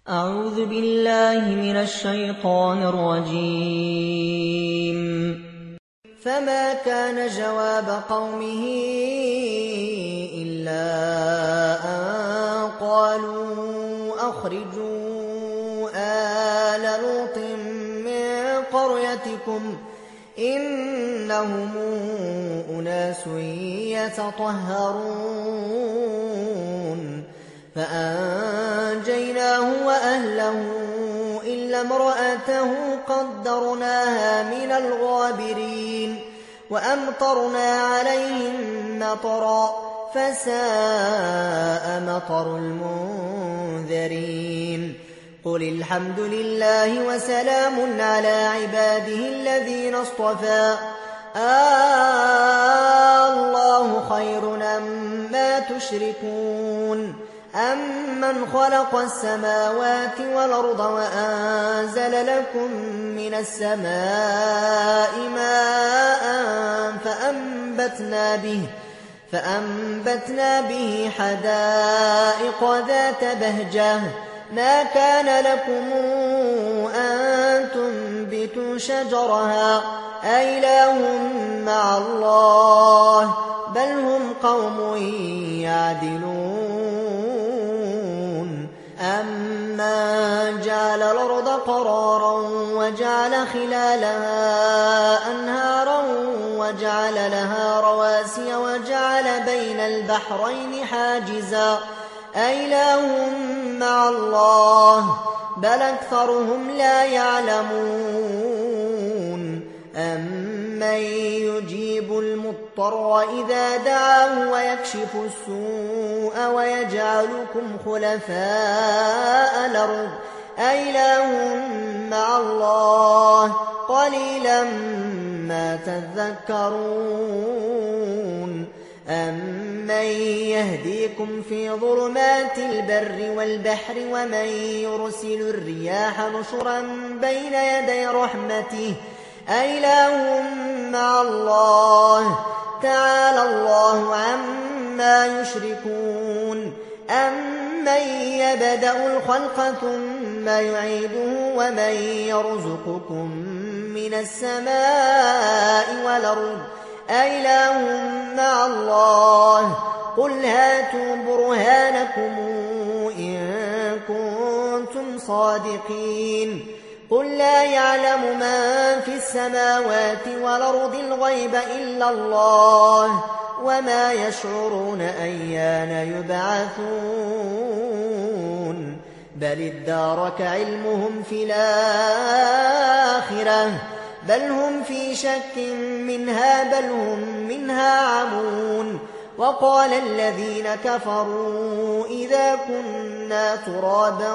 أعوذ بالله من الشيطان الرجيم. فما كان جواب قومه إلا أن قالوا أخرجوا آل لوط من قريتكم إنهم أناس يتطهرون فأنجيناه وأهله إلا امرأته قدرناها من الغابرين وأمطرنا عليهم مطرا فساء مطر المنذرين. قل الحمد لله وسلام على عباده الذين اصطفى الله خير أما تشركون أمن خلق السماوات والأرض وأنزل لكم من السماء ماء فأنبتنا به حدائق ذات بهجة ما كان لكم أن تنبتوا شجرها أإله مع الله بل هم قوم يعدلون. أمن جعل الأرض قرارا وجعل خلالها أنهارا وجعل لها رواسي وجعل بين البحرين حاجزا أإله مع الله بل أكثرهم لا يعلمون. أمن يجيب المضطر إذا دعاه ويكشف السوء ويجعلكم خلفاء الأرض أإله مع الله قليلا ما تذكرون. أمن يهديكم في ظلمات البر والبحر ومن يرسل الرياح نشرا بين يدي رحمته أإله مع الله تعالى الله عما يشركون. أمن يبدأ الخلق ثم يعيده ومن يرزقكم من السماء والأرض أإله مع الله قل هاتوا برهانكم إن كنتم صادقين. قل لا يعلم من في السماوات والأرض الغيب إلا الله وما يشعرون أيان يبعثون بل ادارك علمهم في الآخرة بل هم في شك منها بل هم منها عمون. وقال الذين كفروا إذا كنا ترابا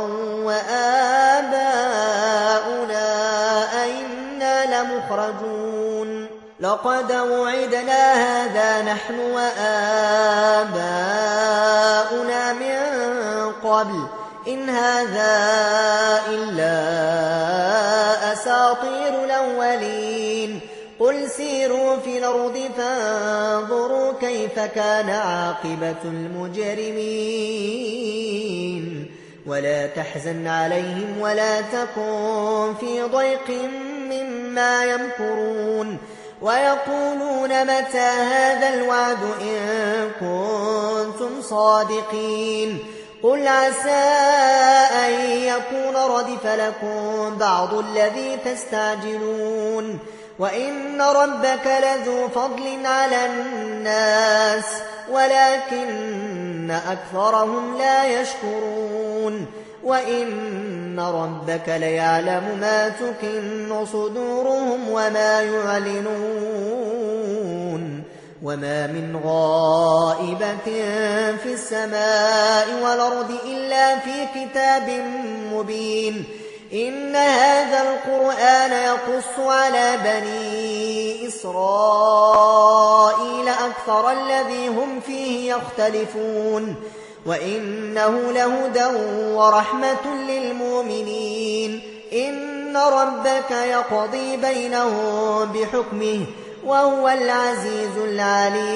وآباؤنا أئنا لمخرجون لقد وعدنا هذا نحن وآباؤنا من قبل إن هذا إلا أساطير الأولين. قل سيروا في الأرض فانظروا كيف كان عاقبة المجرمين ولا تحزن عليهم ولا تكن في ضيق مما يمكرون ويقولون متى هذا الوعد إن كنتم صادقين. قل عسى أن يكون ردف لكم بعض الذي تستعجلون وإن ربك لذو فضل على الناس ولكن أكثرهم لا يشكرون. وإن ربك ليعلم ما تكن صدورهم وما يعلنون وما من غائبة في السماء والأرض إلا في كتاب مبين. إن هذا القرآن يقص على بني إسرائيل أكثر الذي هم فيه يختلفون وإنه لهدى ورحمة للمؤمنين. إن ربك يقضي بينهم بحكمه وهو العزيز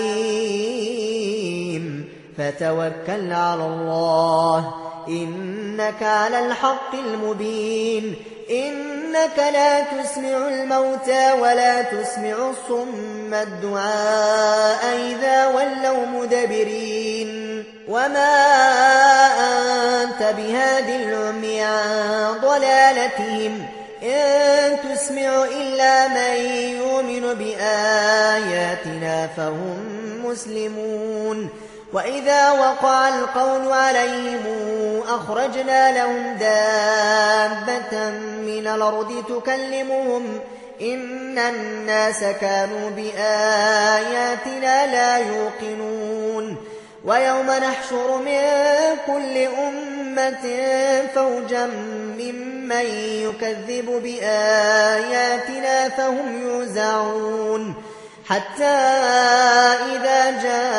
العليم. فتوكل على الله إن إنك على الحق المبين إنك لا تسمع الموتى ولا تسمع الصم الدعاء إذا ولوا مدبرين وما أنت بهاد العمي عن ضلالتهم إن تسمع إلا من يؤمن بآياتنا فهم مسلمون وإذا وقع القول عليهم أخرجنا لهم دابة من الأرض تكلمهم إن الناس كانوا بآياتنا لا يوقنون ويوم نحشر من كل أمة فوجا ممن يكذب بآياتنا فهم يوزعون حتى إذا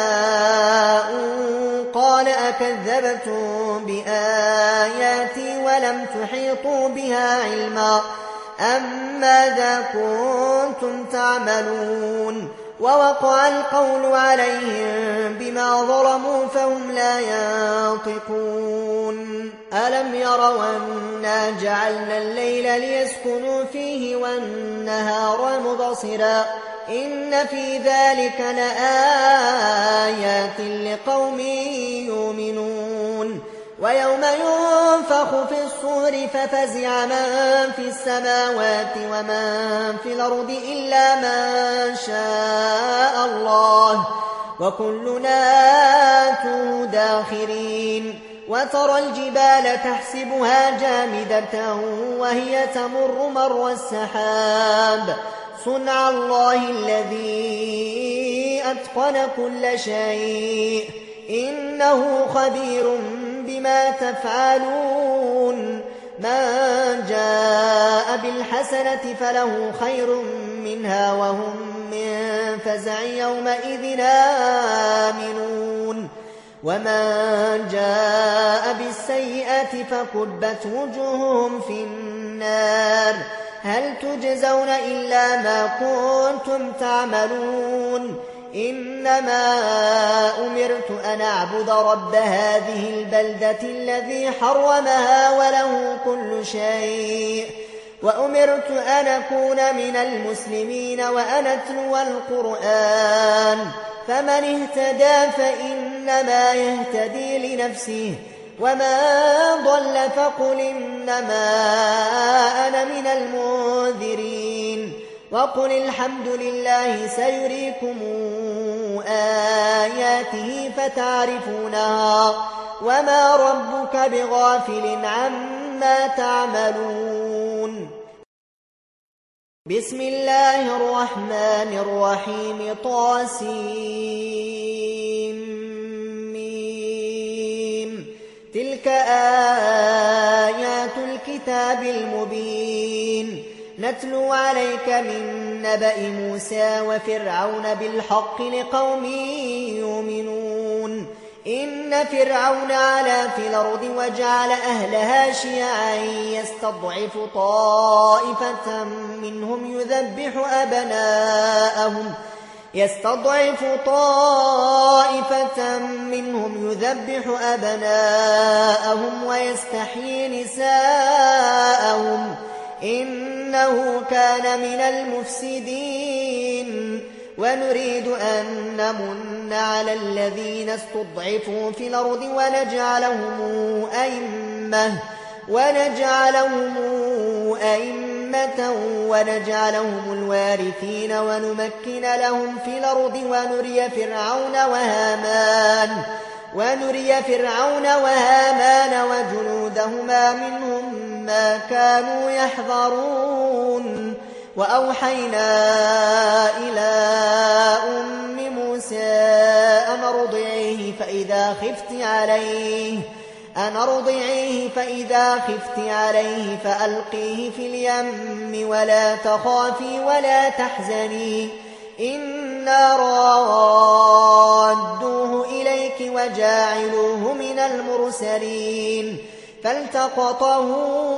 جاءوا قال أكذبتم بآياتي ولم تحيطوا بها علما أم ماذا كنتم تعملون ووقع القول عليهم بما ظلموا فهم لا ينطقون ألم يروا أنا جعلنا الليل ليسكنوا فيه والنهار مبصرا إن في ذلك لآيات لقوم يؤمنون ويوم ينفخ في الصور ففزع من في السماوات ومن في الأرض إلا من شاء الله وكلنا آتوه داخرين وترى الجبال تحسبها جامدة وهي تمر مر السحاب صنع الله الذي أتقن كل شيء إنه خبير بما تفعلون من جاء بالحسنة فله خير منها وهم من فزع يومئذ آمنون ومن جاء بالسيئة فكبت وجوههم في النار هل تجزون إلا ما كنتم تعملون إنما أمرت أن أعبد رب هذه البلدة الذي حرمها وله كل شيء وأمرت أن أكون من المسلمين وأن أتلو القرآن فمن اهتدى فإنما يهتدي لنفسه وما ضل فقل إنما أنا من المنذرين وقل الحمد لله سيريكم آياته فتعرفونها وما ربك بغافل عما تعملون بسم الله الرحمن الرحيم طاسيم تلك آيات الكتاب المبين نتلو عليك من نبأ موسى وفرعون بالحق لقوم يؤمنون إن فرعون علا في الأرض وجعل أهلها شيعا يستضعف طائفة منهم يذبح أبناءهم ويستحيي نساءهم إنه كان من المفسدين ونريد أن نمن على الذين استضعفوا في الأرض ونجعلهم أئمة الوارثين ونمكن لهم في الأرض ونري فرعون وهامان وجنودهما منهم ما كانوا يحذرون وأوحينا إلى أم موسى أن أرضعيه فإذا خفت عليه فألقيه في اليم ولا تخافي ولا تحزني إنا رادوه إليك وجاعلوه من المرسلين فالتقطه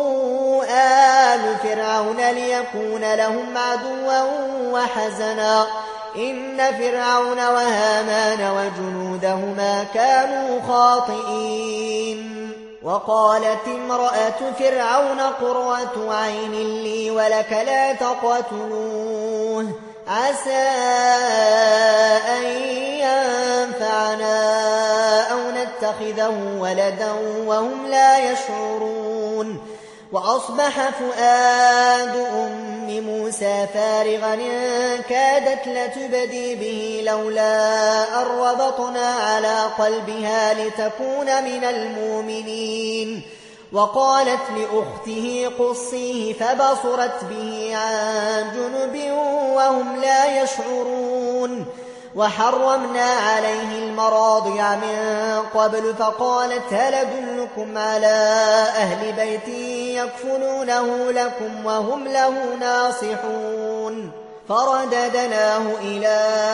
آل فرعون ليكون لهم عدوا وحزنا إن فرعون وهامان وجنودهما كانوا خاطئين وقالت امرأة فرعون قرة عين لي ولك لا تقتلوه عسى أن ينفعنا أو نتخذه ولدا وهم لا يشعرون وأصبح فؤاد أم موسى فارغا إن كادت لتبدي به لولا أن ربطنا على قلبها لتكون من المؤمنين وقالت لأخته قصيه فبصرت به عن جنب وهم لا يشعرون وحرمنا عليه المراضع من قبل فقالت هل أدلكم على أهل بيت يكفلونه لكم وهم له ناصحون فرددناه إلى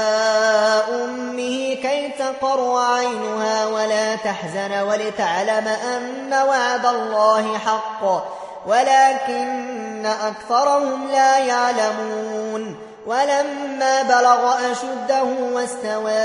أمه كي تقر عينها ولا تحزن ولتعلم أن وعد الله حق ولكن أكثرهم لا يعلمون ولما بلغ أشده واستوى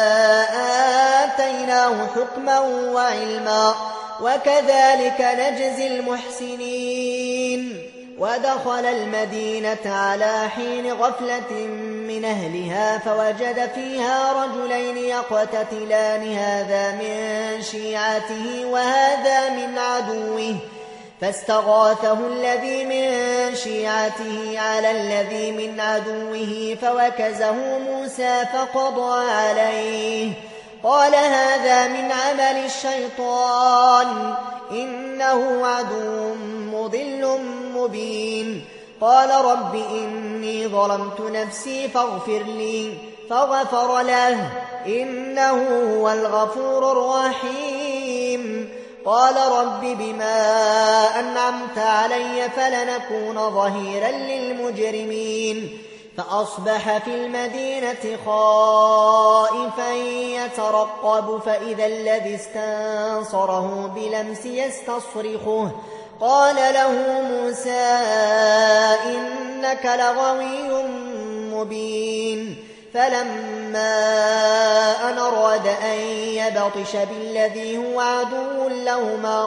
آتيناه حكما وعلما وكذلك نجزي المحسنين ودخل المدينة على حين غفلة من أهلها فوجد فيها رجلين يقتتلان هذا من شيعته وهذا من عدوه فاستغاثه الذي من شيعته على الذي من عدوه فوكزه موسى فقضى عليه قال هذا من عمل الشيطان إنه عدو مضل مبين قال رب إني ظلمت نفسي فاغفر لي فغفر له إنه هو الغفور الرحيم قال رب بما أنعمت علي فلنكون ظهيرا للمجرمين فأصبح في المدينة خائفا يترقب فإذا الذي استنصره بلمس يستصرخه قال له موسى إنك لغوي مبين فلما أن أراد أن يبطش بالذي هو عدو لهما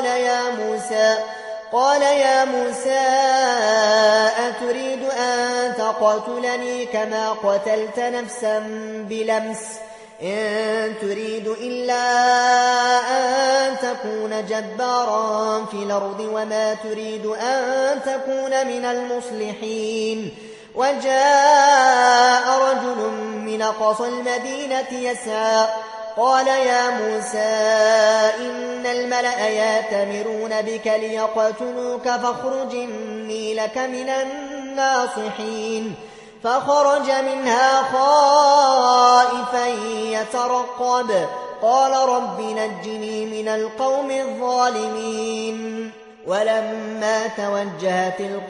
قال يا موسى أتريد أن تقتلني كما قتلت نفسا بلمس إن تريد إلا أن تكون جبارا في الأرض وما تريد أن تكون من المصلحين وجاء رجل من أقصى المدينة يسعى قال يا موسى إن الملأ يأتمرون بك ليقتلوك فاخرج إني لك من الناصحين فخرج منها خائفا يترقب قال رب نجني من القوم الظالمين ولما توجه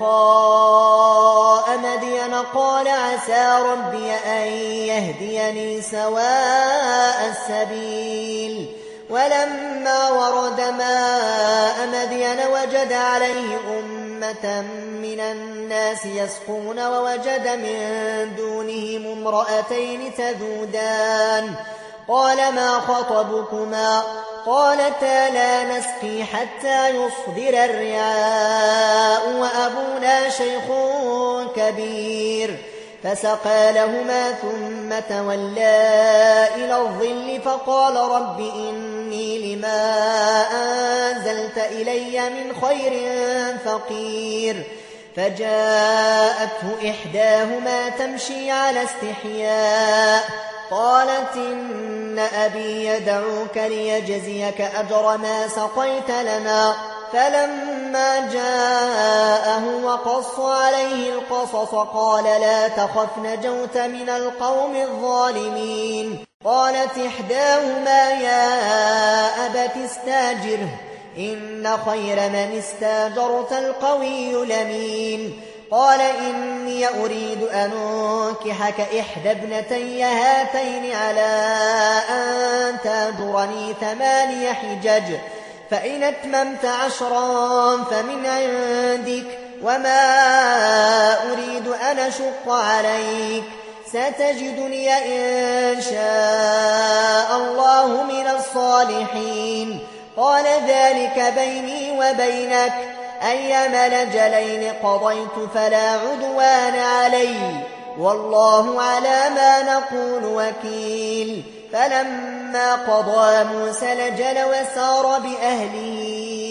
تلقاء مدين قال عسى ربي أن يهديني سواء السبيل ولما ورد ماء مدين وجد عليه أمة من الناس يسقون ووجد من دونهم امرأتين تذودان قال ما خطبكما قالتا لا نسقي حتى يصدر الرعاء وأبونا شيخ كبير فسقى لهما ثم تولى إلى الظل فقال رب إني لما أنزلت إلي من خير فقير فجاءته إحداهما تمشي على استحياء قالت إن أبي يدعوك ليجزيك أجر ما سقيت لنا فلما جاءه وقص عليه القصص قال لا تخف نجوت من القوم الظالمين قالت إحداهما يا أبت استاجره إن خير من استاجرت القوي الأمين قال إني أريد أن أنكحك إحدى ابنتي هاتين على أن تأجرني 8 حجج فإن أتممت 10 فمن عندك وما أريد أن أشق عليك ستجدني إن شاء الله من الصالحين قال ذلك بيني وبينك أيما الأجلين قضيت فلا عدوان علي والله على ما نقول وكيل. فلما قضى موسى الأجل وسار بأهله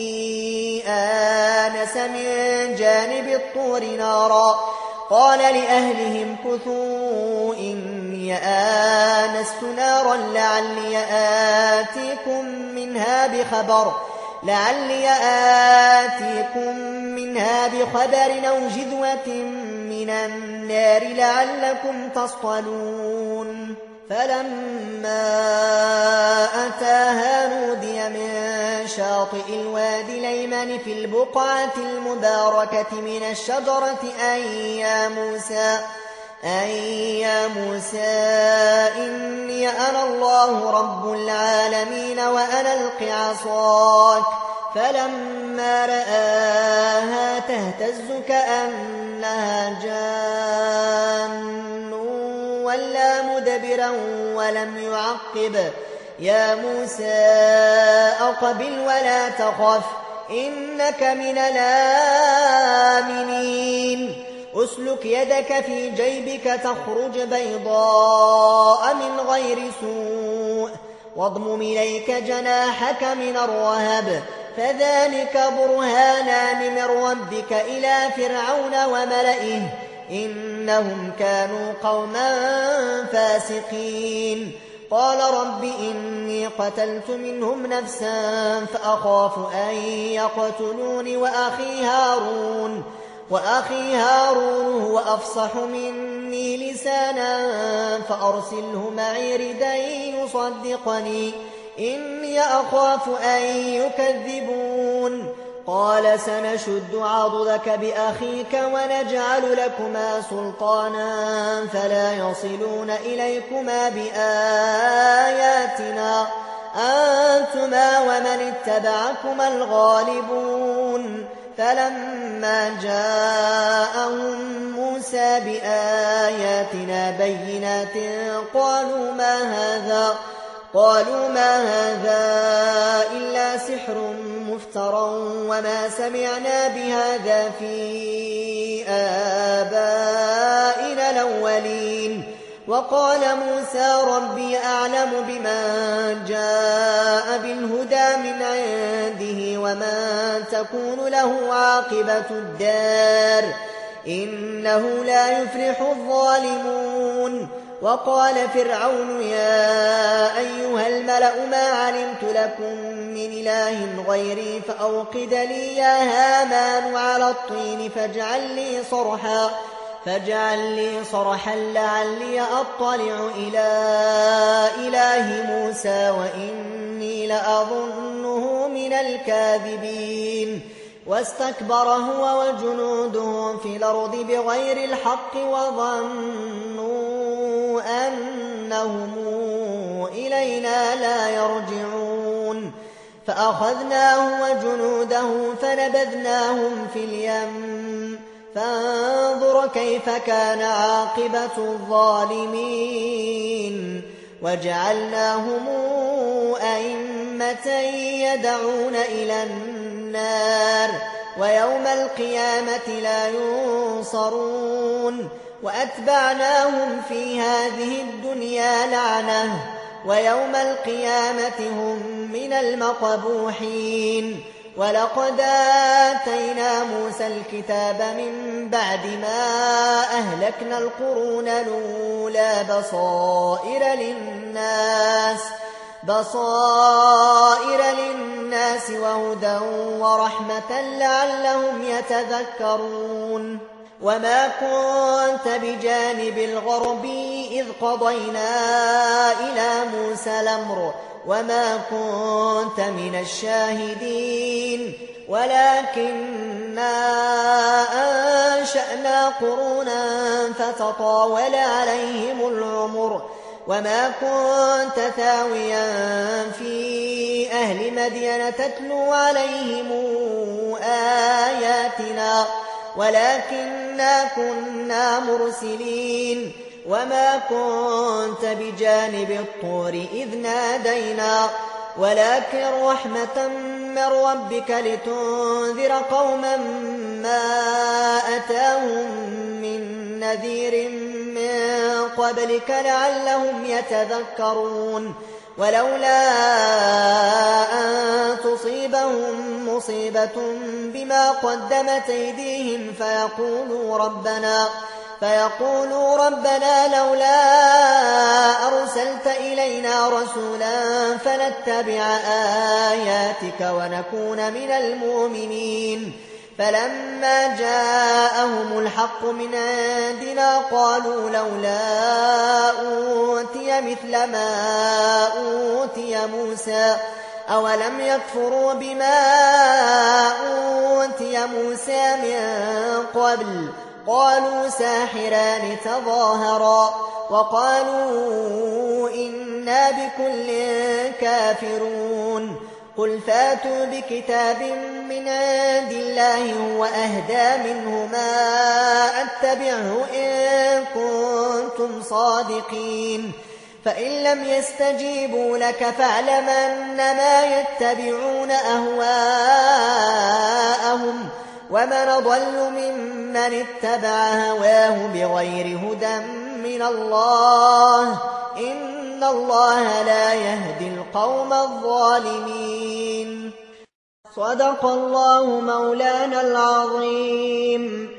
آنس من جانب الطور نارا قال لأهلهم كثوا إني آنست نارا لعلي آتيكم منها بخبر أو جذوة من النار لعلكم تصطلون. فلما أتاها نودي من شاطئ الوادي الأيمن في البقعة المباركة من الشجرة أن يا موسى إني أنا الله رب العالمين وأنا ألق عصاك. فلما رآها تهتز كأنها جان ولا مدبرا ولم يعقب يا موسى أقبل ولا تخف إنك من الآمنين. أسلك يدك في جيبك تخرج بيضاء من غير سوء واضمم إليك جناحك من الرهب فذلك برهانان من ربك إلى فرعون وملئه إنهم كانوا قوما فاسقين. قال رب إني قتلت منهم نفسا فأخاف أن يقتلون وأخي هارون هو أفصح مني لسانا فأرسله معي ردا يصدقني إني أخاف أن يكذبون. قال سنشد عضدك بأخيك ونجعل لكما سلطانا فلا يصلون إليكما بآياتنا أنتما ومن اتبعكما الغالبون. فلما جاءهم موسى بآياتنا بينات قالوا ما هذا إلا سحر مفترى وما سمعنا بهذا في آبائنا الأولين. وقال موسى ربي أعلم بمن جاء بالهدى من عنده ومن تكون له عاقبة الدار إنه لا يفلح الظالمون. وقال فرعون يا أيها الملأ ما علمت لكم من إله غيري فأوقد لي يا هامان على الطين فاجعل لي صرحا لعلي أطلع إلى إله موسى وإني لأظنه من الكاذبين. واستكبر هو وجنوده في الأرض بغير الحق وظنوا أنهم إلينا لا يرجعون. فأخذناه وجنوده فنبذناهم في اليم فانظر كيف كان عاقبة الظالمين. وجعلناهم أئمة يدعون إلى النار ويوم القيامة لا ينصرون. وأتبعناهم في هذه الدنيا لعنة ويوم القيامة هم من المقبوحين. ولقد آتينا موسى الكتاب من بعد ما أهلكنا القرون الأولى بصائر للناس وهدى ورحمة لعلهم يتذكرون. وما كنت بجانب الغربي إذ قضينا إلى موسى الأمر وما كنت من الشاهدين ولكننا أنشأنا قرونا فتطاول عليهم العمر وما كنت ثاويا في أهل مدين تتلو عليهم آياتنا ولكننا كنا مرسلين. وما كنت بجانب الطور إذ نادينا ولكن رحمة من ربك لتنذر قوما ما أتاهم من نذير من قبلك لعلهم يتذكرون ولولا أن تصيبهم مصيبة بما قدمت أيديهم فيقولوا ربنا لولا أرسلت إلينا رسولا فنتبع آياتك ونكون من المؤمنين فلما جاءهم الحق من عندنا قالوا لولا أوتي مثل ما أوتي موسى أولم يكفروا بما أوتي موسى من قبل قالوا ساحران تظاهرا وقالوا إنا بكل كافرون قل فاتوا بكتاب من عند الله هو أهدى منه ما أتبعه إن كنتم صادقين فإن لم يستجيبوا لك فاعلم أنما يتبعون أهواءهم ومن ضل ممن اتبع هواه بغير هدى من الله إن الله لا يهدي القوم الظالمين صدق الله مولانا العظيم.